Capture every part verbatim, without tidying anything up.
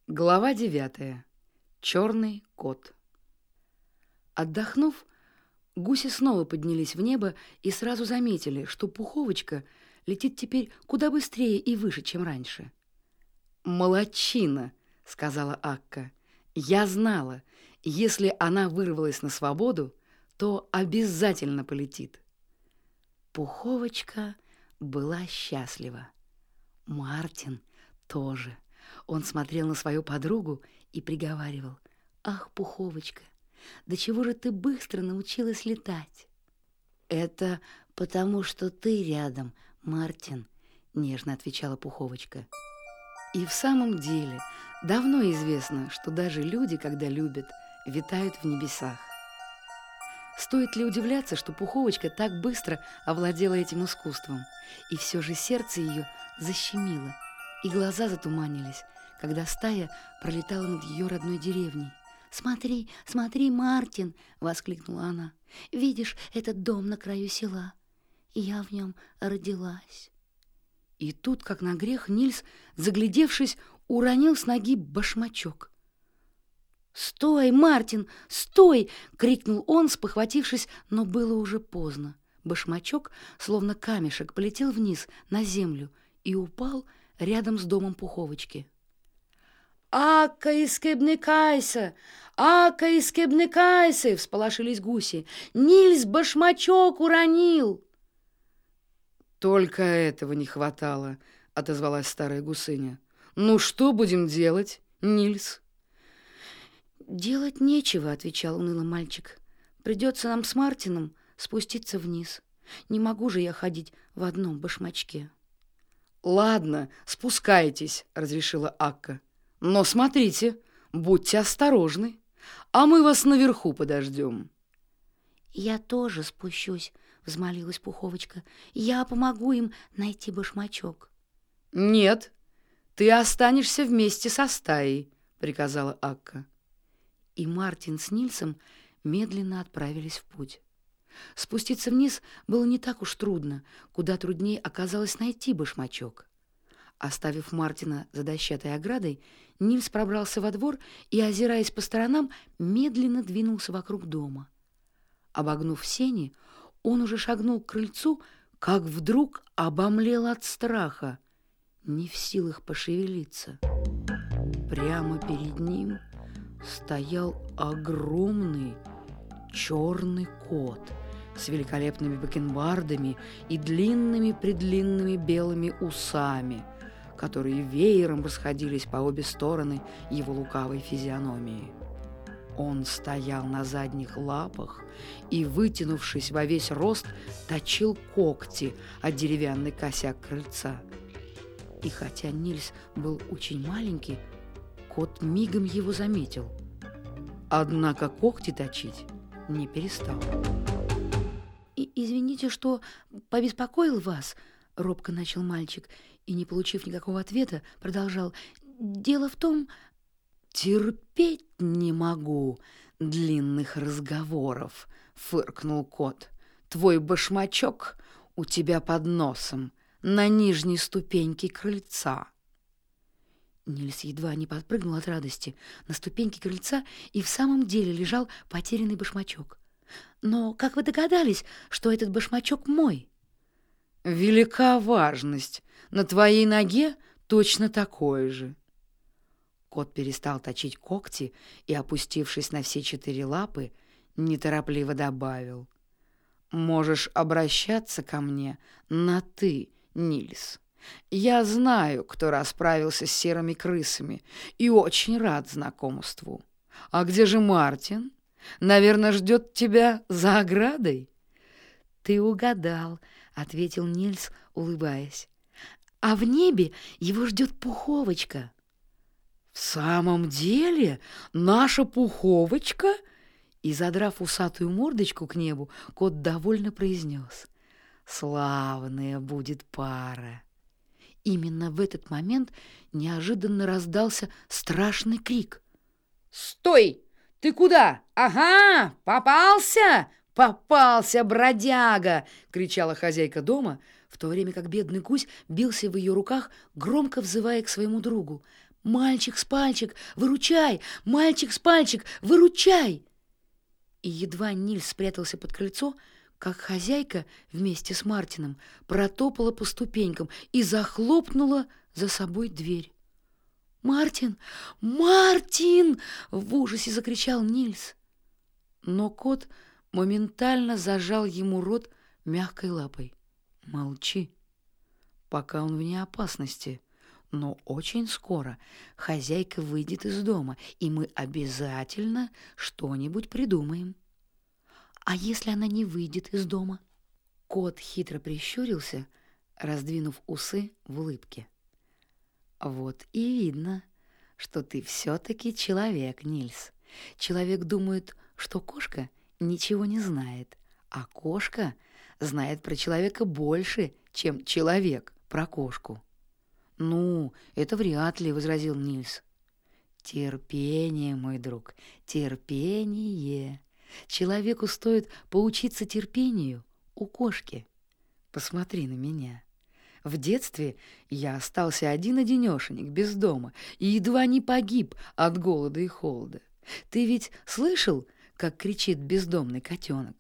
Глава девятая. Черный кот. Отдохнув, гуси снова поднялись в небо и сразу заметили, что Пуховочка летит теперь куда быстрее и выше, чем раньше. «Молодчина!» — сказала Акка. «Я знала, если она вырвалась на свободу, то обязательно полетит». Пуховочка была счастлива. Мартин тоже. Он смотрел на свою подругу и приговаривал: «Ах, Пуховочка, до чего же ты быстро научилась летать?» «Это потому, что ты рядом, Мартин», — нежно отвечала Пуховочка. И в самом деле давно известно, что даже люди, когда любят, витают в небесах. Стоит ли удивляться, что Пуховочка так быстро овладела этим искусством, и все же сердце ее защемило, и глаза затуманились, когда стая пролетала над ее родной деревней. «Смотри, смотри, Мартин!» — воскликнула она. «Видишь этот дом на краю села? Я в нем родилась». И тут, как на грех, Нильс, заглядевшись, уронил с ноги башмачок. «Стой, Мартин, стой!» — крикнул он, спохватившись, но было уже поздно. Башмачок, словно камешек, полетел вниз, на землю, и упал рядом с домом Пуховочки. «Ака и скебникайся! Ака и скебникайся!» — всполошились гуси. «Нильс башмачок уронил!» «Только этого не хватало», — отозвалась старая гусыня. «Ну что будем делать, Нильс?» «Делать нечего», — отвечал уныло мальчик. «Придется нам с Мартином спуститься вниз. Не могу же я ходить в одном башмачке». «Ладно, спускайтесь», — разрешила Акка. «Но смотрите, будьте осторожны, а мы вас наверху подождем». «Я тоже спущусь», — взмолилась Пуховочка. «Я помогу им найти башмачок». «Нет, ты останешься вместе со стаей», — приказала Акка. И Мартин с Нильсом медленно отправились в путь. Спуститься вниз было не так уж трудно, куда труднее оказалось найти башмачок. Оставив Мартина за дощатой оградой, Нильс пробрался во двор и, озираясь по сторонам, медленно двинулся вокруг дома. Обогнув сени, он уже шагнул к крыльцу, как вдруг обомлел от страха, не в силах пошевелиться. Прямо перед ним стоял огромный черный кот с великолепными бакенбардами и длинными-предлинными белыми усами, которые веером расходились по обе стороны его лукавой физиономии. Он стоял на задних лапах и, вытянувшись во весь рост, точил когти от деревянный косяк крыльца. И хотя Нильс был очень маленький, кот мигом его заметил. Однако когти точить не перестал. И «Извините, что побеспокоил вас», — робко начал мальчик, и, не получив никакого ответа, продолжал. «Дело в том...» «Терпеть не могу длинных разговоров», — фыркнул кот. «Твой башмачок у тебя под носом, на нижней ступеньке крыльца». Нильс едва не подпрыгнул от радости. На ступеньке крыльца и в самом деле лежал потерянный башмачок. «Но как вы догадались, что этот башмачок мой?» «Велика важность. На твоей ноге точно такое же». Кот перестал точить когти и, опустившись на все четыре лапы, неторопливо добавил: «Можешь обращаться ко мне на «ты», Нильс. Я знаю, кто расправился с серыми крысами, и очень рад знакомству. А где же Мартин? Наверное, ждет тебя за оградой». «Ты угадал», — ответил Нильс, улыбаясь. «А в небе его ждет Пуховочка». «В самом деле? Наша Пуховочка?» И, задрав усатую мордочку к небу, кот довольно произнес: «Славная будет пара». Именно в этот момент неожиданно раздался страшный крик. «Стой! Ты куда? Ага, попался! Попался, бродяга!» — кричала хозяйка дома, в то время как бедный гусь бился в ее руках, громко взывая к своему другу. «Мальчик с пальчик, выручай! Мальчик с пальчик, выручай!» И едва Нильс спрятался под крыльцо, как хозяйка вместе с Мартином протопала по ступенькам и захлопнула за собой дверь. «Мартин! Мартин!» — в ужасе закричал Нильс. Но кот моментально зажал ему рот мягкой лапой. «Молчи, пока он вне опасности. Но очень скоро хозяйка выйдет из дома, и мы обязательно что-нибудь придумаем». «А если она не выйдет из дома?» Кот хитро прищурился, раздвинув усы в улыбке. «Вот и видно, что ты все-таки человек, Нильс. Человек думает, что кошка ничего не знает, а кошка знает про человека больше, чем человек про кошку». «Ну, это вряд ли», — возразил Нильс. «Терпение, мой друг, терпение. Человеку стоит поучиться терпению у кошки. Посмотри на меня. В детстве я остался один-одинешенек без дома и едва не погиб от голода и холода. Ты ведь слышал, как кричит бездомный котенок?»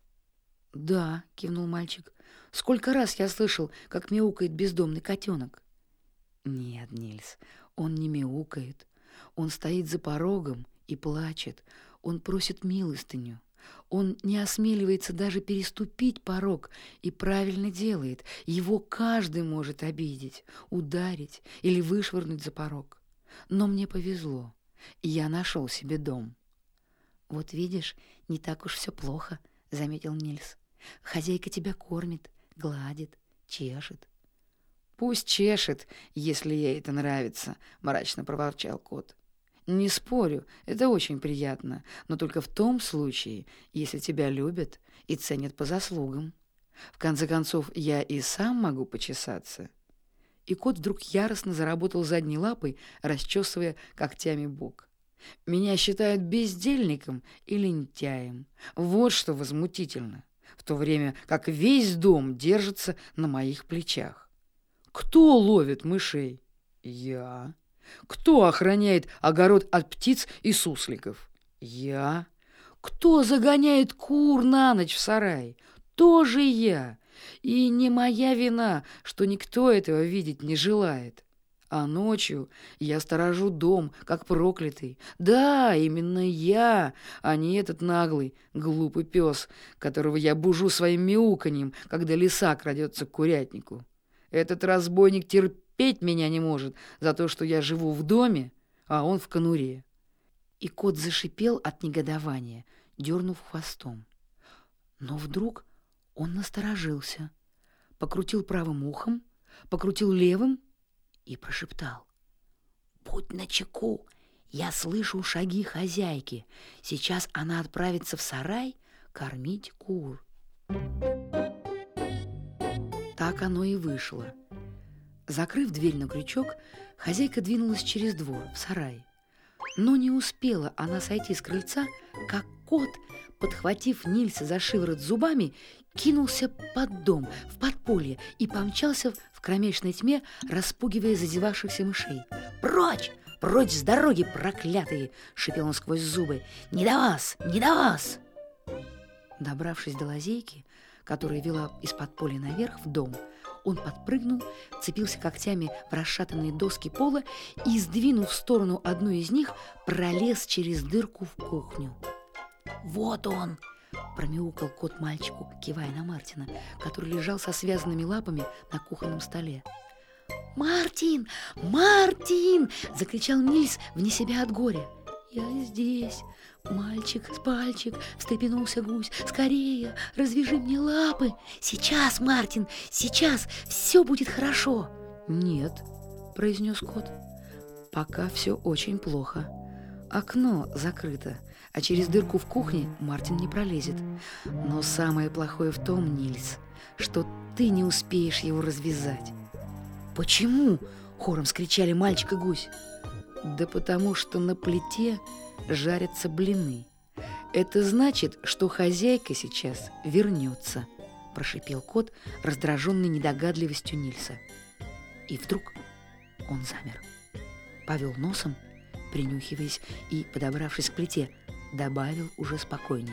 «Да», — кивнул мальчик, — «сколько раз я слышал, как мяукает бездомный котенок». «Нет, Нильс, он не мяукает. Он стоит за порогом и плачет. Он просит милостыню. Он не осмеливается даже переступить порог и правильно делает. Его каждый может обидеть, ударить или вышвырнуть за порог. Но мне повезло, и я нашел себе дом». «Вот видишь, не так уж все плохо», — заметил Нильс. «Хозяйка тебя кормит, гладит, чешет». «Пусть чешет, если ей это нравится», — мрачно проворчал кот. «Не спорю, это очень приятно, но только в том случае, если тебя любят и ценят по заслугам. В конце концов, я и сам могу почесаться». И кот вдруг яростно заработал задней лапой, расчесывая когтями бок. «Меня считают бездельником и лентяем. Вот что возмутительно, в то время как весь дом держится на моих плечах. Кто ловит мышей? Я. Кто охраняет огород от птиц и сусликов? Я. Кто загоняет кур на ночь в сарай? Тоже я. И не моя вина, что никто этого видеть не желает. А ночью я сторожу дом, как проклятый. Да, именно я, а не этот наглый, глупый пес, которого я бужу своим мяуканьем, когда лиса крадется к курятнику. Этот разбойник терпеть меня не может за то, что я живу в доме, а он в конуре». И кот зашипел от негодования, дернув хвостом. Но вдруг он насторожился, покрутил правым ухом, покрутил левым и прошептал: «Будь начеку, я слышу шаги хозяйки. Сейчас она отправится в сарай кормить кур». Так оно и вышло. Закрыв дверь на крючок, хозяйка двинулась через двор, в сарай. Но не успела она сойти с крыльца, как кот, подхватив Нильса за шиворот зубами, кинулся под дом, в подполье, и помчался в кромешной тьме, распугивая зазевавшихся мышей. «Прочь! Прочь с дороги, проклятые!» — шипел он сквозь зубы. «Не до вас! Не до вас!» Добравшись до лазейки, которая вела из подполья наверх в дом, он подпрыгнул, вцепился когтями в расшатанные доски пола и, сдвинув в сторону одну из них, пролез через дырку в кухню. «Вот он!» — промяукал кот мальчику, кивая на Мартина, который лежал со связанными лапами на кухонном столе. «Мартин! Мартин!» — закричал Нильс вне себя от горя. «Я здесь, мальчик с пальчик!» — встрепенулся гусь. «Скорее, развяжи мне лапы!» «Сейчас, Мартин, сейчас, все будет хорошо!» «Нет», — произнес кот, — «пока все очень плохо. Окно закрыто, а через дырку в кухне Мартин не пролезет. Но самое плохое в том, Нильс, что ты не успеешь его развязать». «Почему?» — хором скричали мальчик и гусь. «Да потому что на плите жарятся блины. Это значит, что хозяйка сейчас вернется», — прошипел кот, раздраженный недогадливостью Нильса. И вдруг он замер. повел носом, принюхиваясь, и, подобравшись к плите, добавил уже спокойнее: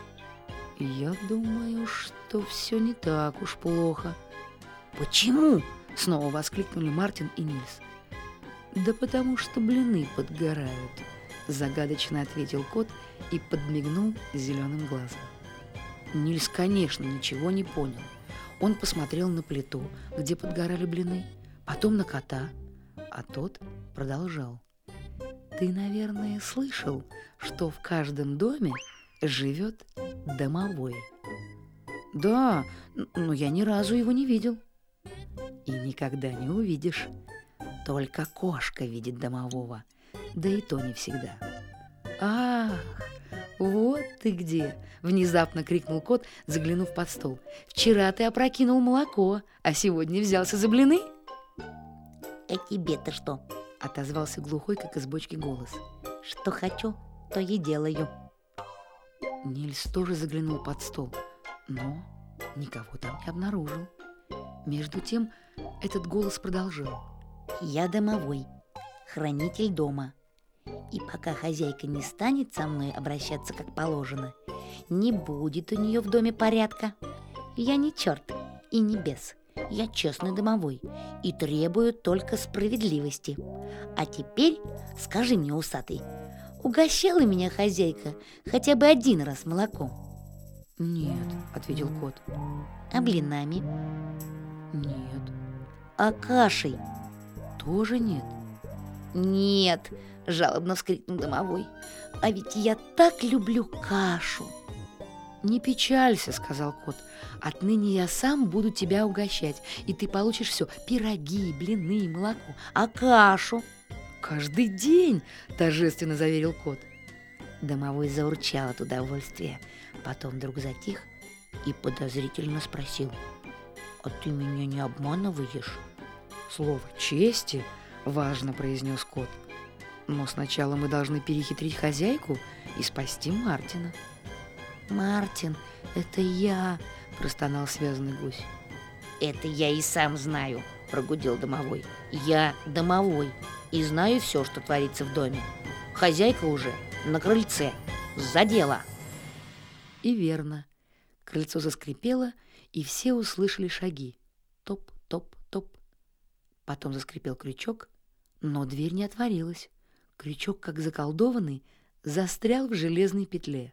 «Я думаю, что все не так уж плохо». «Почему?» — снова воскликнули Мартин и Нильс. «Да потому что блины подгорают», — загадочно ответил кот и подмигнул зеленым глазом. Нильс, конечно, ничего не понял. Он посмотрел на плиту, где подгорали блины, потом на кота, а тот продолжал: «Ты, наверное, слышал, что в каждом доме живет домовой?» «Да, но я ни разу его не видел». «И никогда не увидишь. Только кошка видит домового, да и то не всегда». «Ах, вот ты где!» — внезапно крикнул кот, заглянув под стол. «Вчера ты опрокинул молоко, а сегодня взялся за блины?» «А тебе-то что?» — отозвался глухой, как из бочки, голос. «Что хочу, то и делаю». Нильс тоже заглянул под стол, но никого там не обнаружил. Между тем этот голос продолжал: «Я домовой, хранитель дома. И пока хозяйка не станет со мной обращаться как положено, не будет у нее в доме порядка. Я не черт и не бес, я честный домовой и требую только справедливости. А теперь скажи мне, усатый, угощала меня хозяйка хотя бы один раз молоком?» «Нет», — ответил кот. «А блинами?» «Нет». «А кашей?» «Тоже нет». «Нет», — жалобно вскрикнул домовой, «а ведь я так люблю кашу». «Не печалься», — сказал кот. «Отныне я сам буду тебя угощать, и ты получишь все: пироги, блины, молоко». «А кашу?» «Каждый день», — торжественно заверил кот. Домовой заурчал от удовольствия, потом вдруг затих и подозрительно спросил: «А ты меня не обманываешь?» «Слово чести», — важно произнес кот. «Но сначала мы должны перехитрить хозяйку и спасти Мартина». «Мартин, это я», — простонал связанный гусь. «Это я и сам знаю», — прогудел домовой. «Я домовой и знаю все, что творится в доме. Хозяйка уже на крыльце, за дело». И верно. Крыльцо заскрипело, и все услышали шаги. Топ-топ-топ. Потом заскрипел крючок, но дверь не отворилась. Крючок, как заколдованный, застрял в железной петле.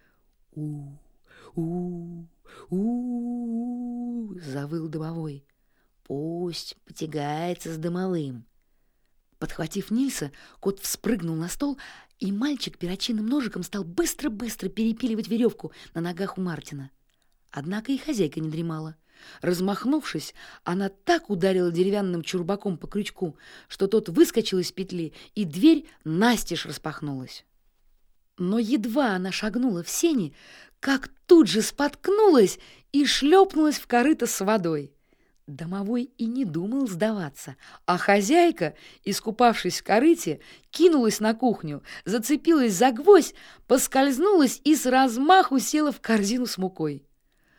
«У-у-у-у!» — завыл домовой. «Пусть потягается с домовым». Подхватив Нильса, кот вспрыгнул на стол, и мальчик перочинным ножиком стал быстро-быстро перепиливать веревку на ногах у Мартина. Однако и хозяйка не дремала. Размахнувшись, она так ударила деревянным чурбаком по крючку, что тот выскочил из петли, и дверь настежь распахнулась. Но едва она шагнула в сени, как тут же споткнулась и шлепнулась в корыто с водой. Домовой и не думал сдаваться, а хозяйка, искупавшись в корыте, кинулась на кухню, зацепилась за гвоздь, поскользнулась и с размаху села в корзину с мукой.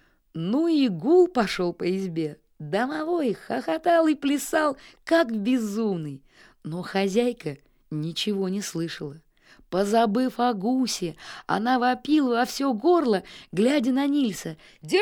Ну и гул пошел по избе. Домовой хохотал и плясал, как безумный, но хозяйка ничего не слышала. Позабыв о гусе, она вопила во все горло, глядя на Нильса: «Держи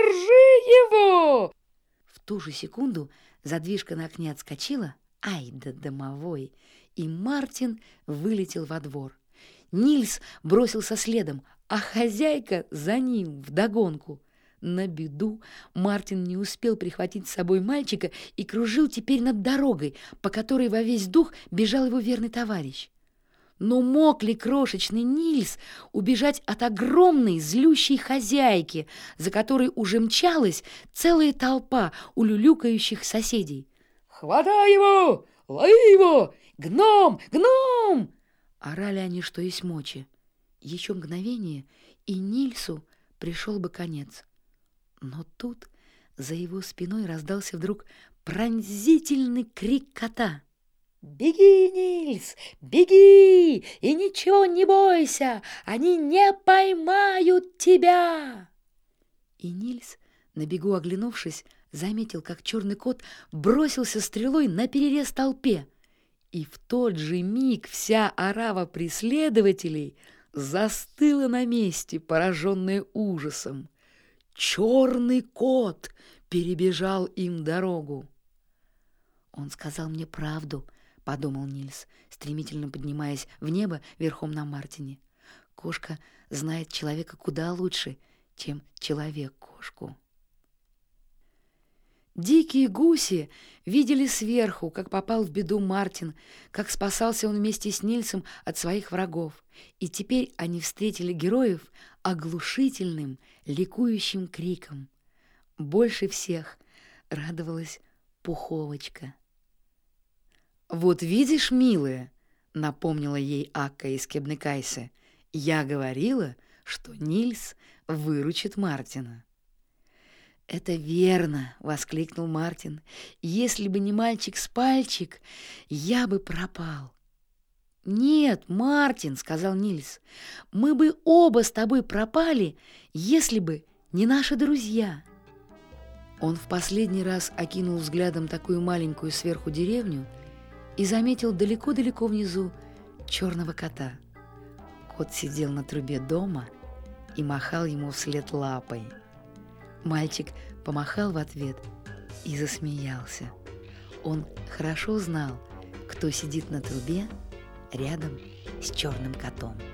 его!» В ту же секунду задвижка на окне отскочила, ай да домовой, и Мартин вылетел во двор. Нильс бросился следом, а хозяйка за ним вдогонку. На беду Мартин не успел прихватить с собой мальчика и кружил теперь над дорогой, по которой во весь дух бежал его верный товарищ. Но мог ли крошечный Нильс убежать от огромной злющей хозяйки, за которой уже мчалась целая толпа улюлюкающих соседей? «Хватай его! Лови его! Гном! Гном!» Орали они, что есть мочи. Еще мгновение, и Нильсу пришел бы конец. Но тут за его спиной раздался вдруг пронзительный крик кота. «Беги, Нильс, беги, и ничего не бойся, они не поймают тебя!» И Нильс, на бегу оглянувшись, заметил, как черный кот бросился стрелой наперерез толпе. И в тот же миг вся орава преследователей застыла на месте, пораженная ужасом. Черный кот перебежал им дорогу. «Он сказал мне правду», — подумал Нильс, стремительно поднимаясь в небо верхом на Мартине. «Кошка знает человека куда лучше, чем человек кошку». Дикие гуси видели сверху, как попал в беду Мартин, как спасался он вместе с Нильсом от своих врагов, и теперь они встретили героев оглушительным, ликующим криком. Больше всех радовалась Пуховочка. «Вот видишь, милая», — напомнила ей Акка из Кебнекайсе, — «я говорила, что Нильс выручит Мартина». «Это верно!» — воскликнул Мартин. «Если бы не мальчик с пальчик, я бы пропал». «Нет, Мартин!» — сказал Нильс. «Мы бы оба с тобой пропали, если бы не наши друзья». Он в последний раз окинул взглядом такую маленькую сверху деревню и заметил далеко-далеко внизу черного кота. Кот сидел на трубе дома и махал ему вслед лапой. Мальчик помахал в ответ и засмеялся. Он хорошо знал, кто сидит на трубе рядом с черным котом.